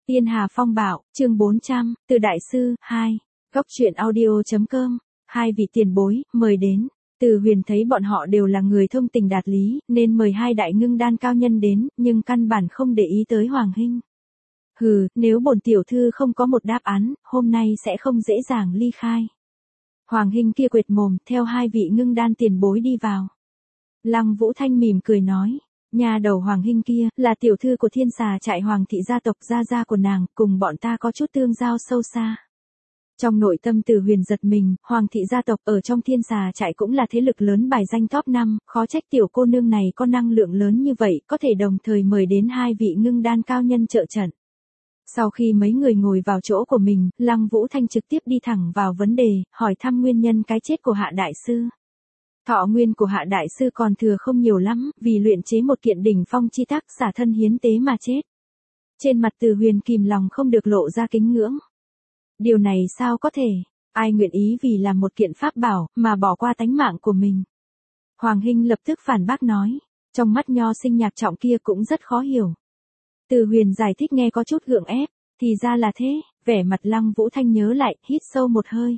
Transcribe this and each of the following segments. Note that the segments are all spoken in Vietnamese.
Tiên Hà Phong Bảo, chương 400, từ Đại Sư, 2. Góc truyện audio.com. Hai vị tiền bối, mời đến. Từ Huyền thấy bọn họ đều là người thông tình đạt lý, nên mời hai đại ngưng đan cao nhân đến, nhưng căn bản không để ý tới Hoàng Hinh. Hừ, nếu bổn tiểu thư không có một đáp án, hôm nay sẽ không dễ dàng ly khai. Hoàng Hinh kia quệt mồm, theo hai vị ngưng đan tiền bối đi vào. Lăng Vũ Thanh mỉm cười nói. Nhà đầu Hoàng Hinh kia, là tiểu thư của Thiên Xà trại Hoàng thị gia tộc, gia gia của nàng, cùng bọn ta có chút tương giao sâu xa. Trong nội tâm Từ Huyền giật mình, Hoàng thị gia tộc ở trong Thiên Xà trại cũng là thế lực lớn bài danh top 5, khó trách tiểu cô nương này có năng lượng lớn như vậy, có thể đồng thời mời đến hai vị ngưng đan cao nhân trợ trận. Sau khi mấy người ngồi vào chỗ của mình, Lăng Vũ Thanh trực tiếp đi thẳng vào vấn đề, hỏi thăm nguyên nhân cái chết của Hạ Đại Sư. Thọ nguyên của Hạ Đại Sư còn thừa không nhiều lắm, vì luyện chế một kiện đỉnh phong chi tác xả thân hiến tế mà chết. Trên mặt Từ Huyền kìm lòng không được lộ ra kính ngưỡng. Điều này sao có thể, ai nguyện ý vì làm một kiện pháp bảo, mà bỏ qua tánh mạng của mình. Hoàng Hinh lập tức phản bác nói, trong mắt nho sinh nhạc trọng kia cũng rất khó hiểu. Từ Huyền giải thích nghe có chút gượng ép, thì ra là thế, vẻ mặt Lăng Vũ Thanh nhớ lại, hít sâu một hơi.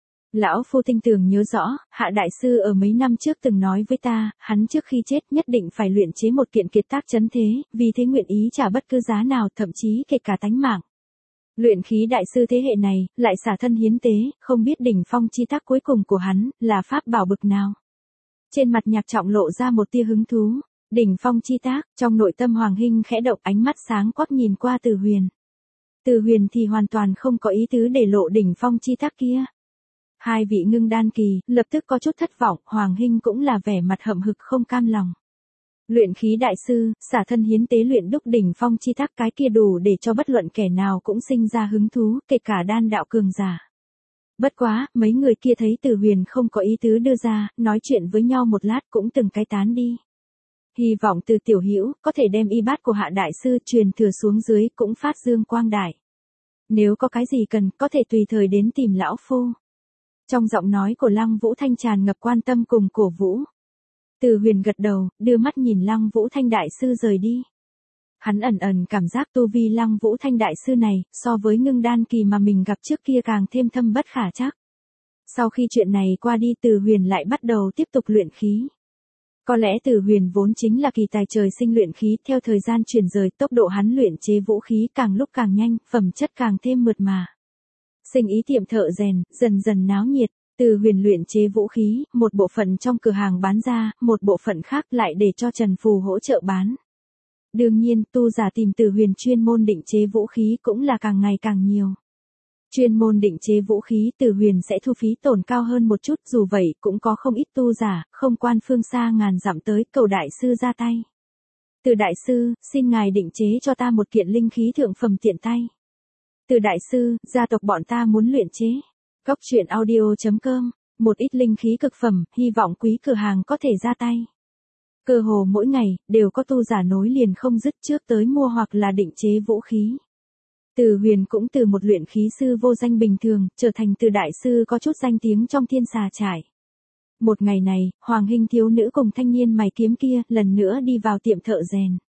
Lão phu tinh tường nhớ rõ, Hạ Đại Sư ở mấy năm trước từng nói với ta, hắn trước khi chết nhất định phải luyện chế một kiện kiệt tác chấn thế, vì thế nguyện ý trả bất cứ giá nào, thậm chí kể cả tánh mạng. Luyện khí đại sư thế hệ này, lại xả thân hiến tế, không biết đỉnh phong chi tác cuối cùng của hắn, là pháp bảo bực nào. Trên mặt nhạc trọng lộ ra một tia hứng thú, đỉnh phong chi tác, trong nội tâm Hoàng Hinh khẽ động, ánh mắt sáng quắc nhìn qua Từ Huyền. Từ Huyền thì hoàn toàn không có ý tứ để lộ đỉnh phong chi tác kia. Hai vị ngưng đan kỳ, lập tức có chút thất vọng, Hoàng Hinh cũng là vẻ mặt hậm hực không cam lòng. Luyện khí đại sư, xả thân hiến tế luyện đúc đỉnh phong chi tác, cái kia đủ để cho bất luận kẻ nào cũng sinh ra hứng thú, kể cả đan đạo cường giả. Bất quá, mấy người kia thấy Từ Huyền không có ý tứ đưa ra, nói chuyện với nhau một lát cũng từng cái tán đi. Hy vọng Từ tiểu hữu có thể đem y bát của Hạ Đại Sư truyền thừa xuống dưới, cũng phát dương quang đại. Nếu có cái gì cần, có thể tùy thời đến tìm lão phu. Trong giọng nói của Lăng Vũ Thanh tràn ngập quan tâm cùng cổ vũ. Từ Huyền gật đầu, đưa mắt nhìn Lăng Vũ Thanh đại sư rời đi. Hắn ẩn ẩn cảm giác tu vi Lăng Vũ Thanh đại sư này, so với ngưng đan kỳ mà mình gặp trước kia càng thêm thâm bất khả trắc. Sau khi chuyện này qua đi, Từ Huyền lại bắt đầu tiếp tục luyện khí. Có lẽ Từ Huyền vốn chính là kỳ tài trời sinh luyện khí, theo thời gian chuyển rời, tốc độ hắn luyện chế vũ khí càng lúc càng nhanh, phẩm chất càng thêm mượt mà. Sinh ý tiệm thợ rèn, dần dần náo nhiệt. Từ Huyền luyện chế vũ khí, một bộ phận trong cửa hàng bán ra, một bộ phận khác lại để cho Trần Phù hỗ trợ bán. Đương nhiên, tu giả tìm Từ Huyền chuyên môn định chế vũ khí cũng là càng ngày càng nhiều. Chuyên môn định chế vũ khí, Từ Huyền sẽ thu phí tổn cao hơn một chút, dù vậy cũng có không ít tu giả, không quan phương xa ngàn dặm tới cầu đại sư ra tay. Từ đại sư, xin ngài định chế cho ta một kiện linh khí thượng phẩm tiện tay. Từ đại sư, gia tộc bọn ta muốn luyện chế. Góc truyện audio.com, một ít linh khí cực phẩm, hy vọng quý cửa hàng có thể ra tay. Cơ hồ mỗi ngày, đều có tu giả nối liền không dứt trước tới mua hoặc là định chế vũ khí. Từ Huyền cũng từ một luyện khí sư vô danh bình thường, trở thành Từ đại sư có chút danh tiếng trong Thiên Xà trại. Một ngày này, Hoàng Hinh thiếu nữ cùng thanh niên mày kiếm kia, lần nữa đi vào tiệm thợ rèn.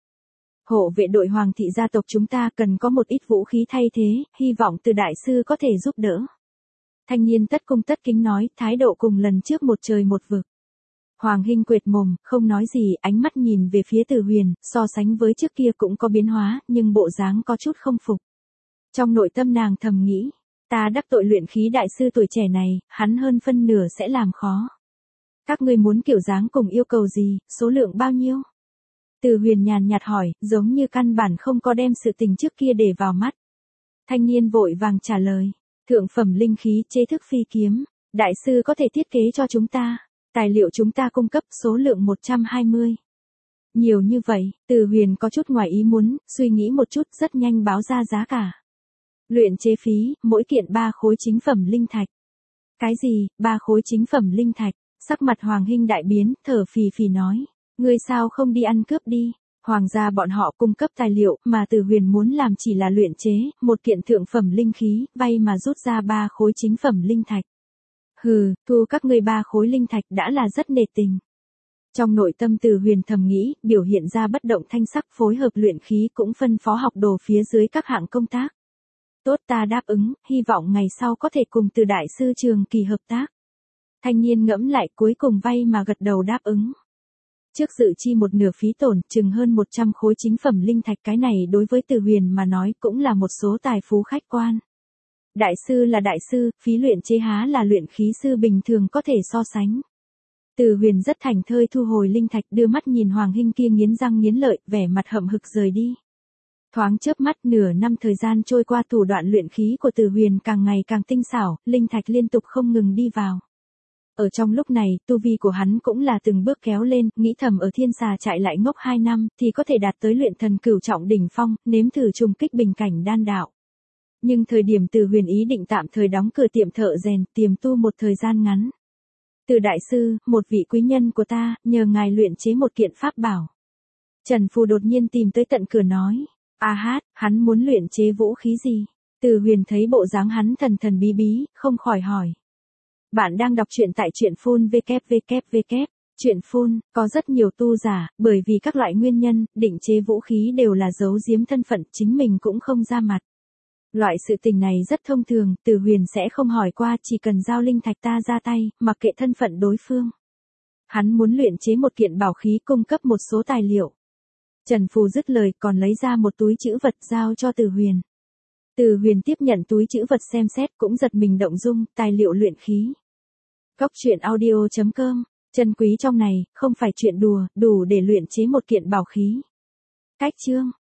Hộ vệ đội Hoàng thị gia tộc chúng ta cần có một ít vũ khí thay thế, hy vọng Từ đại sư có thể giúp đỡ. Thanh niên tất cung tất kính nói, thái độ cùng lần trước một trời một vực. Hoàng Hinh quệt mồm, không nói gì, ánh mắt nhìn về phía Từ Huyền, so sánh với trước kia cũng có biến hóa, nhưng bộ dáng có chút không phục. Trong nội tâm nàng thầm nghĩ, ta đắc tội luyện khí đại sư tuổi trẻ này, hắn hơn phân nửa sẽ làm khó. Các ngươi muốn kiểu dáng cùng yêu cầu gì, số lượng bao nhiêu? Từ Huyền nhàn nhạt hỏi, giống như căn bản không có đem sự tình trước kia để vào mắt. Thanh niên vội vàng trả lời. Thượng phẩm linh khí chế thức phi kiếm, đại sư có thể thiết kế cho chúng ta, tài liệu chúng ta cung cấp số lượng 120. Nhiều như vậy, Từ Huyền có chút ngoài ý muốn, suy nghĩ một chút rất nhanh báo ra giá cả. Luyện chế phí, mỗi kiện 3 khối chính phẩm linh thạch. Cái gì, 3 khối chính phẩm linh thạch, sắc mặt Hoàng Hinh đại biến, thở phì phì nói, ngươi sao không đi ăn cướp đi. Hoàng gia bọn họ cung cấp tài liệu, mà Từ Huyền muốn làm chỉ là luyện chế, một kiện thượng phẩm linh khí, vay mà rút ra 3 khối chính phẩm linh thạch. Hừ, thu các ngươi 3 khối linh thạch đã là rất nể tình. Trong nội tâm Từ Huyền thầm nghĩ, biểu hiện ra bất động thanh sắc phối hợp luyện khí cũng phân phó học đồ phía dưới các hạng công tác. Tốt, ta đáp ứng, hy vọng ngày sau có thể cùng Từ đại sư trường kỳ hợp tác. Thanh niên ngẫm lại cuối cùng vay mà gật đầu đáp ứng. Trước dự chi một nửa phí tổn, chừng hơn 100 khối chính phẩm linh thạch, cái này đối với Từ Huyền mà nói cũng là một số tài phú khách quan. Đại sư là đại sư, phí luyện chế há là luyện khí sư bình thường có thể so sánh. Từ Huyền rất thành thơi thu hồi linh thạch, đưa mắt nhìn Hoàng Hinh kia nghiến răng nghiến lợi, vẻ mặt hậm hực rời đi. Thoáng chớp mắt, nửa năm thời gian trôi qua, thủ đoạn luyện khí của Từ Huyền càng ngày càng tinh xảo, linh thạch liên tục không ngừng đi vào. Ở trong lúc này, tu vi của hắn cũng là từng bước kéo lên, nghĩ thầm ở Thiên Xà Trại lại ngốc 2 năm thì có thể đạt tới luyện thần cửu trọng đỉnh phong, nếm thử trùng kích bình cảnh đan đạo. Nhưng thời điểm Từ Huyền ý định tạm thời đóng cửa tiệm thợ rèn, tiềm tu một thời gian ngắn. Từ đại sư, một vị quý nhân của ta, nhờ ngài luyện chế một kiện pháp bảo. Trần Phù đột nhiên tìm tới tận cửa nói. A hát, hắn muốn luyện chế vũ khí gì? Từ Huyền thấy bộ dáng hắn thần thần bí bí, không khỏi hỏi. Bạn đang đọc truyện tại truyện phun www. Truyện phun, có rất nhiều tu giả, bởi vì các loại nguyên nhân, định chế vũ khí đều là giấu giếm thân phận, chính mình cũng không ra mặt. Loại sự tình này rất thông thường, Từ Huyền sẽ không hỏi qua, chỉ cần giao linh thạch ta ra tay, mặc kệ thân phận đối phương. Hắn muốn luyện chế một kiện bảo khí, cung cấp một số tài liệu. Trần Phù dứt lời còn lấy ra một túi trữ vật giao cho Từ Huyền. Từ Huyền tiếp nhận túi trữ vật xem xét cũng giật mình động dung, tài liệu luyện khí. Góc truyện audio.com, chân quý trong này, không phải chuyện đùa, đủ để luyện chế một kiện bảo khí. Cách chương.